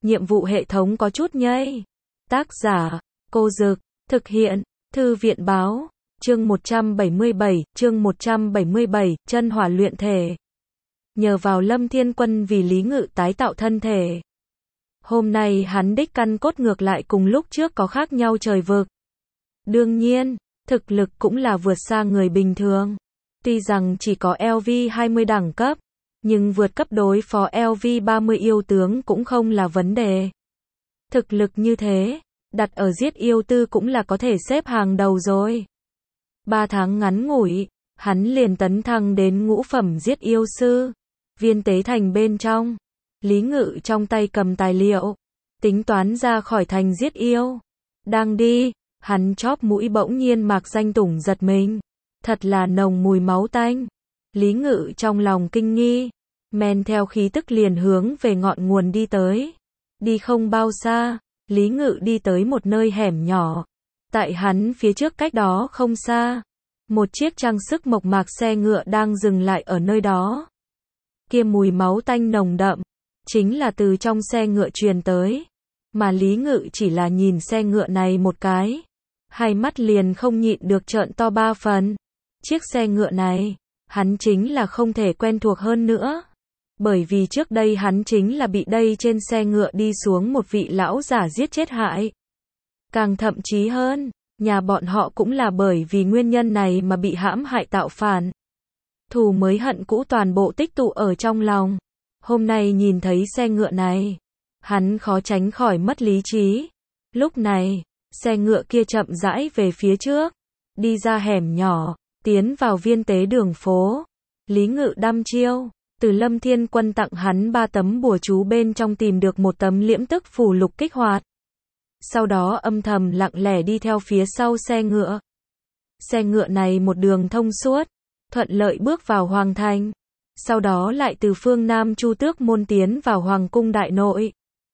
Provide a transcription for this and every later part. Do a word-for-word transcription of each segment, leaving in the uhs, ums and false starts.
nhiệm vụ hệ thống có chút nhây. Tác giả, Cô Dực, thực hiện, Thư viện Báo, chương một trăm bảy mươi bảy, chương một trăm bảy mươi bảy, chân hỏa luyện thể. Nhờ vào Lâm Thiên Quân vì Lý Ngự tái tạo thân thể. Hôm nay hắn đích căn cốt ngược lại cùng lúc trước có khác nhau trời vực. Đương nhiên, thực lực cũng là vượt xa người bình thường. Tuy rằng chỉ có L V hai mươi đẳng cấp, nhưng vượt cấp đối phó L V ba mươi yêu tướng cũng không là vấn đề. Thực lực như thế, đặt ở giết yêu tư cũng là có thể xếp hàng đầu rồi. Ba tháng ngắn ngủi, hắn liền tấn thăng đến ngũ phẩm giết yêu sư. Viên tế thành bên trong, Lý Ngự trong tay cầm tài liệu, tính toán ra khỏi thành giết yêu. Đang đi, hắn chóp mũi bỗng nhiên mạc danh tủng giật mình. Thật là nồng mùi máu tanh. Lý Ngự trong lòng kinh nghi, men theo khí tức liền hướng về ngọn nguồn đi tới. Đi không bao xa, Lý Ngự đi tới một nơi hẻm nhỏ. Tại hắn phía trước cách đó không xa, một chiếc trang sức mộc mạc xe ngựa đang dừng lại ở nơi đó. Kia mùi máu tanh nồng đậm, chính là từ trong xe ngựa truyền tới. Mà Lý Ngự chỉ là nhìn xe ngựa này một cái, hai mắt liền không nhịn được trợn to ba phần. Chiếc xe ngựa này, hắn chính là không thể quen thuộc hơn nữa. Bởi vì trước đây hắn chính là bị đây trên xe ngựa đi xuống một vị lão giả giết chết hại. Càng thậm chí hơn, nhà bọn họ cũng là bởi vì nguyên nhân này mà bị hãm hại tạo phản. Thù mới hận cũ toàn bộ tích tụ ở trong lòng. Hôm nay nhìn thấy xe ngựa này, hắn khó tránh khỏi mất lý trí. Lúc này, xe ngựa kia chậm rãi về phía trước, đi ra hẻm nhỏ, tiến vào viên tế đường phố. Lý Ngự đăm chiêu, từ Lâm Thiên Quân tặng hắn ba tấm bùa chú bên trong tìm được một tấm liễm tức phù lục kích hoạt. Sau đó âm thầm lặng lẽ đi theo phía sau xe ngựa. Xe ngựa này một đường thông suốt, thuận lợi bước vào hoàng thành. Sau đó lại từ phương Nam Chu Tước môn tiến vào hoàng cung đại nội.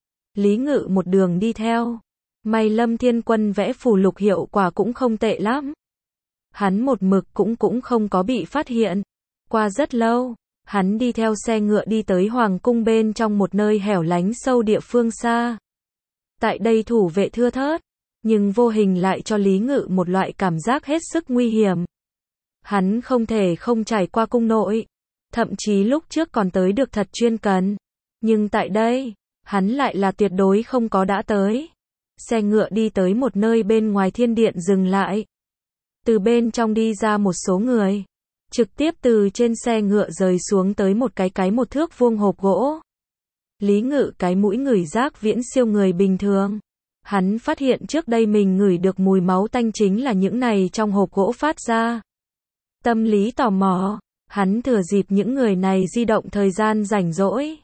Lý Ngự một đường đi theo. May Lâm Thiên Quân vẽ phù lục hiệu quả cũng không tệ lắm. Hắn một mực cũng cũng không có bị phát hiện. Qua rất lâu, hắn đi theo xe ngựa đi tới hoàng cung bên trong một nơi hẻo lánh sâu địa phương xa. Tại đây thủ vệ thưa thớt, nhưng vô hình lại cho Lý Ngự một loại cảm giác hết sức nguy hiểm. Hắn không thể không trải qua cung nội, thậm chí lúc trước còn tới được thật chuyên cần. Nhưng tại đây, hắn lại là tuyệt đối không có đã tới. Xe ngựa đi tới một nơi bên ngoài thiên điện dừng lại. Từ bên trong đi ra một số người, trực tiếp từ trên xe ngựa rời xuống tới một cái cái một thước vuông hộp gỗ. Lý Ngự cái mũi ngửi giác viễn siêu người bình thường. Hắn phát hiện trước đây mình ngửi được mùi máu tanh chính là những này trong hộp gỗ phát ra. Tâm lý tò mò, hắn thừa dịp những người này di động thời gian rảnh rỗi.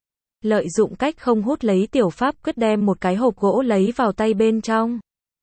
Lợi dụng cách không hút lấy tiểu pháp quyết đem một cái hộp gỗ lấy vào tay bên trong.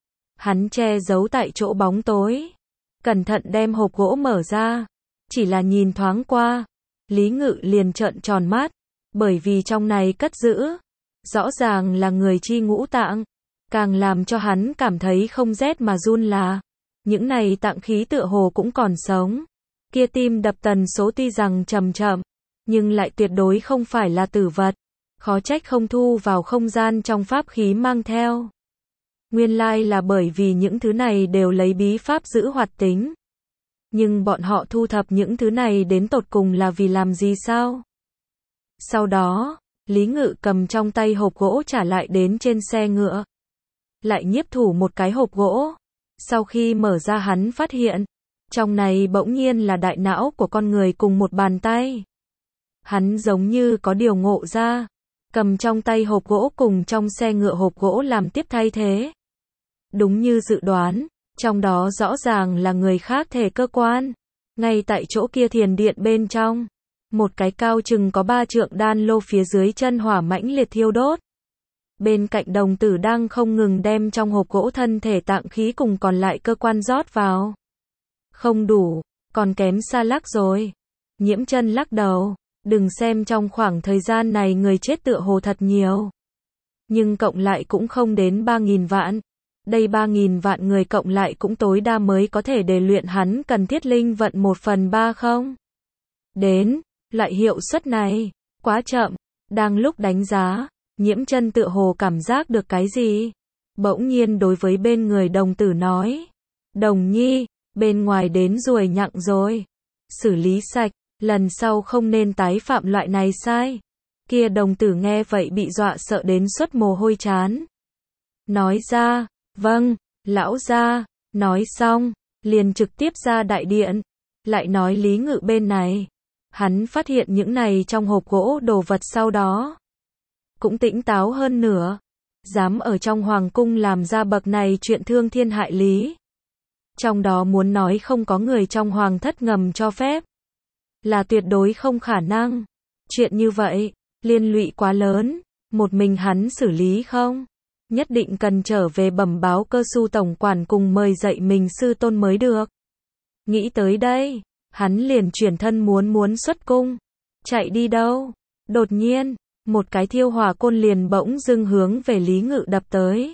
Hắn che giấu tại chỗ bóng tối. Cẩn thận đem hộp gỗ mở ra. Chỉ là nhìn thoáng qua, Lý Ngự liền trợn tròn mắt. Bởi vì trong này cất giữ, rõ ràng là người chi ngũ tạng. Càng làm cho hắn cảm thấy không rét mà run là, những này tạng khí tựa hồ cũng còn sống. Kia tim đập tần số tuy rằng chậm chậm, nhưng lại tuyệt đối không phải là tử vật. Khó trách không thu vào không gian trong pháp khí mang theo. Nguyên lai là bởi vì những thứ này đều lấy bí pháp giữ hoạt tính. Nhưng bọn họ thu thập những thứ này đến tột cùng là vì làm gì sao? Sau đó, Lý Ngự cầm trong tay hộp gỗ trả lại đến trên xe ngựa. Lại nhiếp thủ một cái hộp gỗ. Sau khi mở ra hắn phát hiện, trong này bỗng nhiên là đại não của con người cùng một bàn tay. Hắn giống như có điều ngộ ra, cầm trong tay hộp gỗ cùng trong xe ngựa hộp gỗ làm tiếp thay thế. Đúng như dự đoán, trong đó rõ ràng là người khác thể cơ quan. Ngay tại chỗ kia thiền điện bên trong, một cái cao chừng có ba trượng đan lô phía dưới chân hỏa mãnh liệt thiêu đốt. Bên cạnh đồng tử đang không ngừng đem trong hộp gỗ thân thể tạng khí cùng còn lại cơ quan rót vào. Không đủ, còn kém xa lắc rồi. Nhiễm Chân lắc đầu, đừng xem trong khoảng thời gian này người chết tựa hồ thật nhiều. Nhưng cộng lại cũng không đến ba nghìn vạn. Đây ba nghìn vạn người cộng lại cũng tối đa mới có thể để luyện hắn cần thiết linh vận một phần ba không? Đến, loại hiệu suất này, quá chậm. Đang lúc đánh giá, Nhiễm Chân tựa hồ cảm giác được cái gì, bỗng nhiên đối với bên người đồng tử nói, Đồng Nhi, bên ngoài đến ruồi nhặng rồi, xử lý sạch, lần sau không nên tái phạm loại này sai. Kia đồng tử nghe vậy bị dọa sợ đến xuất mồ hôi trán. Nói ra, vâng, lão gia, nói xong, liền trực tiếp ra đại điện, lại nói Lý Ngự bên này. Hắn phát hiện những này trong hộp gỗ đồ vật sau đó, cũng tỉnh táo hơn nữa, dám ở trong hoàng cung làm ra bậc này chuyện thương thiên hại lý. Trong đó muốn nói không có người trong hoàng thất ngầm cho phép, là tuyệt đối không khả năng. Chuyện như vậy, liên lụy quá lớn, một mình hắn xử lý không? Nhất định cần trở về bẩm báo Cơ Su tổng quản cùng mời dậy mình sư tôn mới được. Nghĩ tới đây, hắn liền chuyển thân muốn muốn xuất cung. Chạy đi đâu? Đột nhiên, một cái thiêu hỏa côn liền bỗng dưng hướng về Lý Ngự đập tới.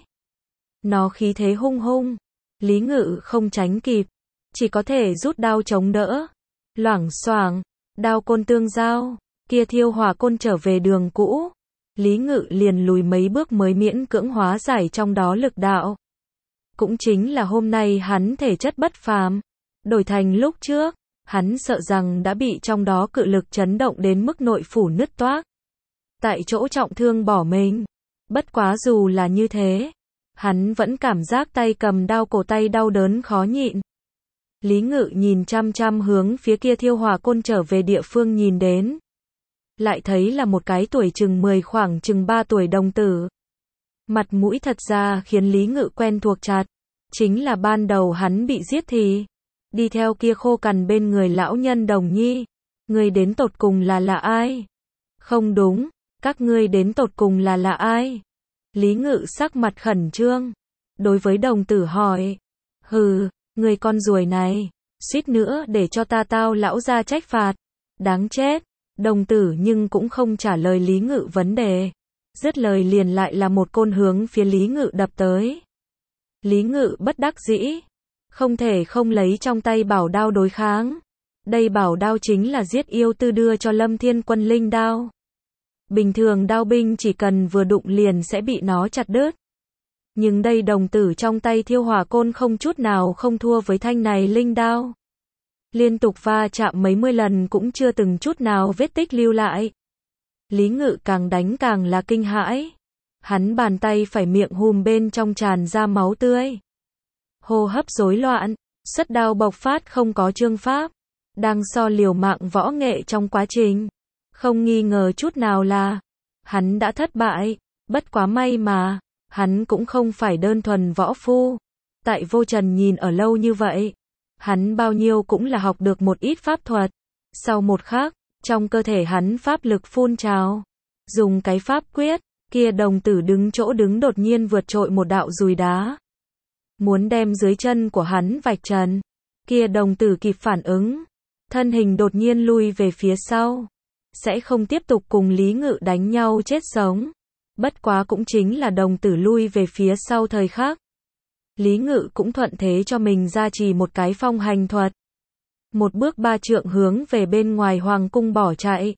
Nó khí thế hung hung, Lý Ngự không tránh kịp, chỉ có thể rút đao chống đỡ. Loảng xoảng, đao côn tương giao, kia thiêu hỏa côn trở về đường cũ. Lý Ngự liền lùi mấy bước mới miễn cưỡng hóa giải trong đó lực đạo. Cũng chính là hôm nay hắn thể chất bất phàm, đổi thành lúc trước, hắn sợ rằng đã bị trong đó cự lực chấn động đến mức nội phủ nứt toác. Tại chỗ trọng thương bỏ mình. Bất quá dù là như thế, hắn vẫn cảm giác tay cầm đao cổ tay đau đớn khó nhịn. Lý Ngự nhìn chăm chăm hướng phía kia thiêu hỏa côn trở về địa phương nhìn đến. Lại thấy là một cái tuổi chừng mười khoảng chừng ba tuổi đồng tử. Mặt mũi thật ra khiến Lý Ngự quen thuộc chặt. Chính là ban đầu hắn bị giết thì đi theo kia khô cằn bên người lão nhân Đồng Nhi. Người đến tột cùng là là ai? Không đúng, các ngươi đến tột cùng là là ai? Lý Ngự sắc mặt khẩn trương, đối với đồng tử hỏi. Hừ, người con ruồi này, suýt nữa để cho ta tao lão ra trách phạt. Đáng chết. Đồng tử nhưng cũng không trả lời Lý Ngự vấn đề. Dứt lời liền lại là một côn hướng phía Lý Ngự đập tới. Lý Ngự bất đắc dĩ, không thể không lấy trong tay bảo đao đối kháng. Đây bảo đao chính là giết yêu tư đưa cho Lâm Thiên Quân linh đao. Bình thường đao binh chỉ cần vừa đụng liền sẽ bị nó chặt đứt. Nhưng đây đồng tử trong tay thiêu hỏa côn không chút nào không thua với thanh này linh đao. Liên tục va chạm mấy mươi lần cũng chưa từng chút nào vết tích lưu lại. Lý Ngự càng đánh càng là kinh hãi. Hắn bàn tay phải miệng hùm bên trong tràn ra máu tươi. Hô hấp rối loạn, xuất đao bộc phát không có chương pháp. Đang so liều mạng võ nghệ trong quá trình. Không nghi ngờ chút nào là hắn đã thất bại. Bất quá may mà, hắn cũng không phải đơn thuần võ phu. Tại Vô Trần nhìn ở lâu như vậy, hắn bao nhiêu cũng là học được một ít pháp thuật. Sau một khắc, trong cơ thể hắn pháp lực phun trào. Dùng cái pháp quyết, kia đồng tử đứng chỗ đứng đột nhiên vượt trội một đạo dùi đá. Muốn đem dưới chân của hắn vạch trần. Kia đồng tử kịp phản ứng. Thân hình đột nhiên lui về phía sau. Sẽ không tiếp tục cùng Lý Ngự đánh nhau chết sống. Bất quá cũng chính là đồng tử lui về phía sau thời khắc. Lý Ngự cũng thuận thế cho mình ra trì một cái phong hành thuật. Một bước ba trượng hướng về bên ngoài hoàng cung bỏ chạy.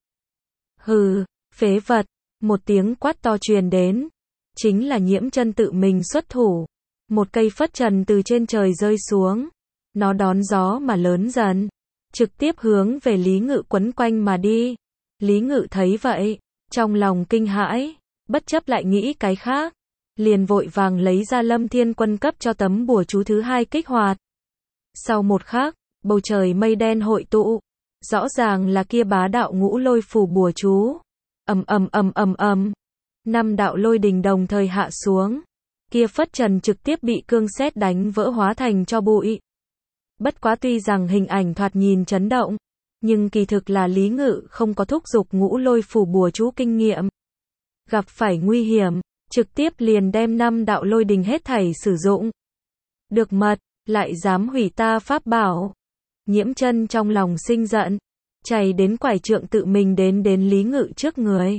Hừ, phế vật, một tiếng quát to truyền đến. Chính là Nhiễm Chân tự mình xuất thủ. Một cây phất trần từ trên trời rơi xuống. Nó đón gió mà lớn dần. Trực tiếp hướng về Lý Ngự quấn quanh mà đi. Lý Ngự thấy vậy, trong lòng kinh hãi, bất chấp lại nghĩ cái khác. Liền vội vàng lấy ra Lâm Thiên Quân cấp cho tấm bùa chú thứ hai kích hoạt. Sau một khắc, bầu trời mây đen hội tụ. Rõ ràng là kia bá đạo ngũ lôi phù bùa chú. Ầm ầm ầm ầm ầm. Năm đạo lôi đình đồng thời hạ xuống. Kia phất trần trực tiếp bị cương sét đánh vỡ hóa thành cho bụi. Bất quá tuy rằng hình ảnh thoạt nhìn chấn động, nhưng kỳ thực là Lý Ngự không có thúc giục ngũ lôi phù bùa chú kinh nghiệm. Gặp phải nguy hiểm, trực tiếp liền đem năm đạo lôi đình hết thảy sử dụng. Được mật, lại dám hủy ta pháp bảo. Nhiễm Chân trong lòng sinh giận, chạy đến quải trượng tự mình đến đến Lý Ngự trước người.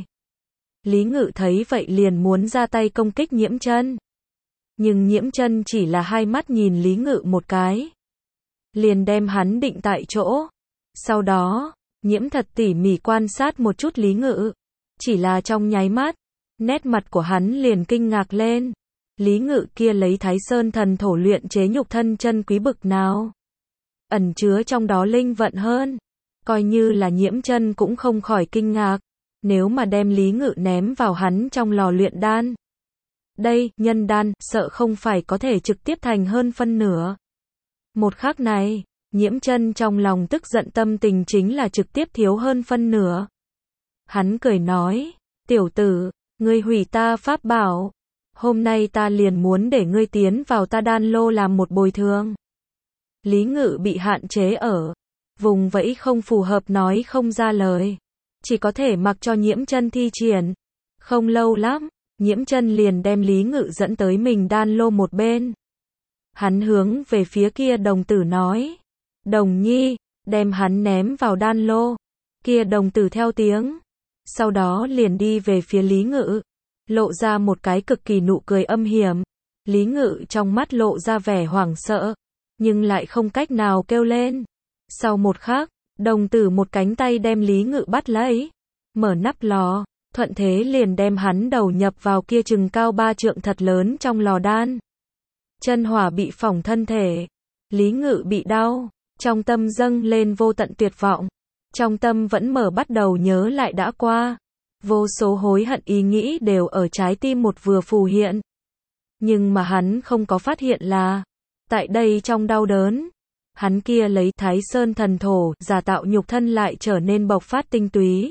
Lý Ngự thấy vậy liền muốn ra tay công kích Nhiễm Chân. Nhưng Nhiễm Chân chỉ là hai mắt nhìn Lý Ngự một cái. Liền đem hắn định tại chỗ. Sau đó, Nhiễm thật tỉ mỉ quan sát một chút Lý Ngự. Chỉ là trong nháy mắt, Nét mặt của hắn liền kinh ngạc lên. Lý Ngự kia lấy Thái Sơn thần thổ luyện chế nhục thân chân quý bực nào. Ẩn chứa trong đó linh vận hơn. Coi như là Nhiễm Chân cũng không khỏi kinh ngạc. Nếu mà đem Lý Ngự ném vào hắn trong lò luyện đan. Đây, nhân đan, sợ không phải có thể trực tiếp thành hơn phân nửa. Một khắc này, Nhiễm Chân trong lòng tức giận tâm tình chính là trực tiếp thiếu hơn phân nửa. Hắn cười nói, tiểu tử, ngươi hủy ta pháp bảo. Hôm nay ta liền muốn để ngươi tiến vào ta đan lô làm một bồi thường. Lý Ngự bị hạn chế ở vùng vẫy không phù hợp nói không ra lời. Chỉ có thể mặc cho Nhiễm Chân thi triển. Không lâu lắm, Nhiễm Chân liền đem Lý Ngự dẫn tới mình đan lô một bên. Hắn hướng về phía kia đồng tử nói. Đồng nhi, đem hắn ném vào đan lô. Kia đồng tử theo tiếng. Sau đó liền đi về phía Lý Ngự. Lộ ra một cái cực kỳ nụ cười âm hiểm. Lý Ngự trong mắt lộ ra vẻ hoảng sợ. Nhưng lại không cách nào kêu lên. Sau một khắc, đồng tử một cánh tay đem Lý Ngự bắt lấy. Mở nắp lò. Thuận thế liền đem hắn đầu nhập vào kia chừng cao ba trượng thật lớn trong lò đan. Chân hỏa bị phỏng thân thể. Lý Ngự bị đau. Trong tâm dâng lên vô tận tuyệt vọng. Trong tâm vẫn mở bắt đầu nhớ lại đã qua. Vô số hối hận ý nghĩ đều ở trái tim một vừa phù hiện. Nhưng mà hắn không có phát hiện là, tại đây trong đau đớn, hắn kia lấy Thái Sơn thần thổ, giả tạo nhục thân lại trở nên bộc phát tinh túy.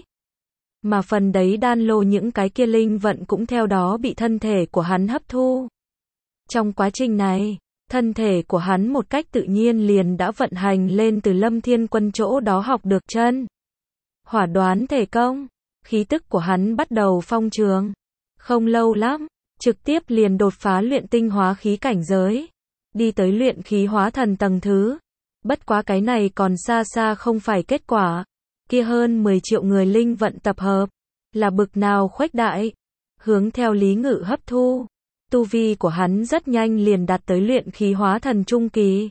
Mà phần đấy đan lô những cái kia linh vận cũng theo đó bị thân thể của hắn hấp thu. Trong quá trình này, thân thể của hắn một cách tự nhiên liền đã vận hành lên từ Lâm Thiên Quân chỗ đó học được chân hỏa đoán thể công. Khí tức của hắn bắt đầu phong trường. Không lâu lắm, trực tiếp liền đột phá luyện tinh hóa khí cảnh giới. Đi tới luyện khí hóa thần tầng thứ. Bất quá cái này còn xa xa không phải kết quả. Kia hơn mười triệu người linh vận tập hợp. Là bực nào khuếch đại. Hướng theo Lý Ngự hấp thu. Tu vi của hắn rất nhanh liền đạt tới luyện khí hóa thần trung kỳ.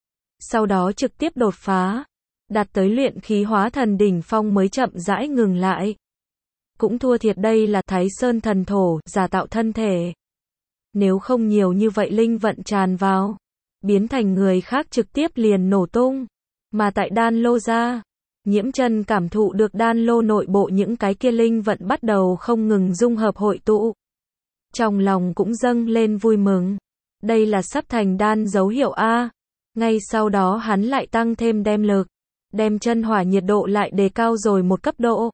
Sau đó trực tiếp đột phá. Đạt tới luyện khí hóa thần đỉnh phong mới chậm rãi ngừng lại. Cũng thua thiệt đây là Thái Sơn thần thổ, giả tạo thân thể. Nếu không nhiều như vậy linh vận tràn vào, biến thành người khác trực tiếp liền nổ tung. Mà tại đan lô ra, Nhiễm Chân cảm thụ được đan lô nội bộ những cái kia linh vận bắt đầu không ngừng dung hợp hội tụ. Trong lòng cũng dâng lên vui mừng. Đây là sắp thành đan dấu hiệu A. Ngay sau đó hắn lại tăng thêm đem lực. Đem chân hỏa nhiệt độ lại đề cao rồi một cấp độ.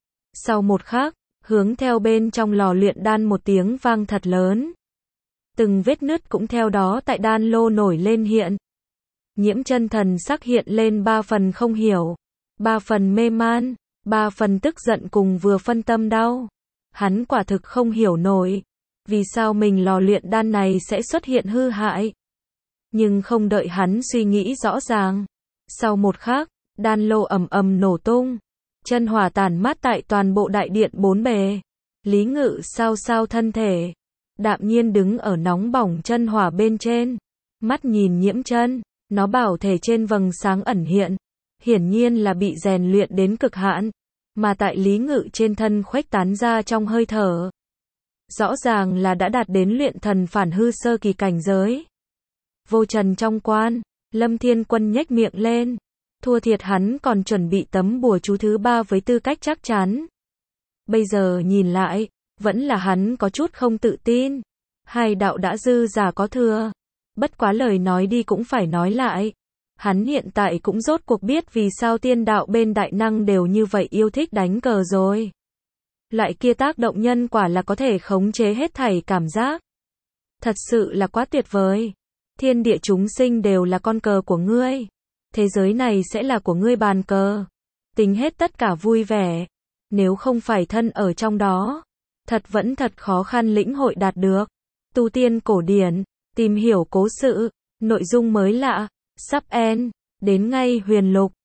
Sau một khắc, hướng theo bên trong lò luyện đan một tiếng vang thật lớn. Từng vết nứt cũng theo đó tại đan lô nổi lên hiện. Nhiễm Chân thần sắc hiện lên ba phần không hiểu, ba phần mê man, ba phần tức giận cùng vừa phân tâm đau. Hắn quả thực không hiểu nổi, vì sao mình lò luyện đan này sẽ xuất hiện hư hại. Nhưng không đợi hắn suy nghĩ rõ ràng. Sau một khắc, đan lô ầm ầm nổ tung. Chân hỏa tản mát tại toàn bộ đại điện bốn bề. Lý Ngự sao sao thân thể. Đạm nhiên đứng ở nóng bỏng chân hỏa bên trên. Mắt nhìn Nhiễm Chân. Nó bảo thể trên vầng sáng ẩn hiện. Hiển nhiên là bị rèn luyện đến cực hạn. Mà tại Lý Ngự trên thân khuếch tán ra trong hơi thở. Rõ ràng là đã đạt đến luyện thần phản hư sơ kỳ cảnh giới. Vô trần trong quan. Lâm Thiên Quân nhếch miệng lên. Thua thiệt hắn còn chuẩn bị tấm bùa chú thứ ba với tư cách chắc chắn. Bây giờ nhìn lại, vẫn là hắn có chút không tự tin. Hai đạo đã dư giả có thừa. Bất quá lời nói đi cũng phải nói lại. Hắn hiện tại cũng rốt cuộc biết vì sao tiên đạo bên đại năng đều như vậy yêu thích đánh cờ rồi. Loại kia tác động nhân quả là có thể khống chế hết thảy cảm giác. Thật sự là quá tuyệt vời. Thiên địa chúng sinh đều là con cờ của ngươi. Thế giới này sẽ là của ngươi bàn cờ. Tính hết tất cả vui vẻ. Nếu không phải thân ở trong đó, thật vẫn thật khó khăn lĩnh hội đạt được. Tu tiên cổ điển, tìm hiểu cố sự, nội dung mới lạ, sắp end, đến ngay huyền lục.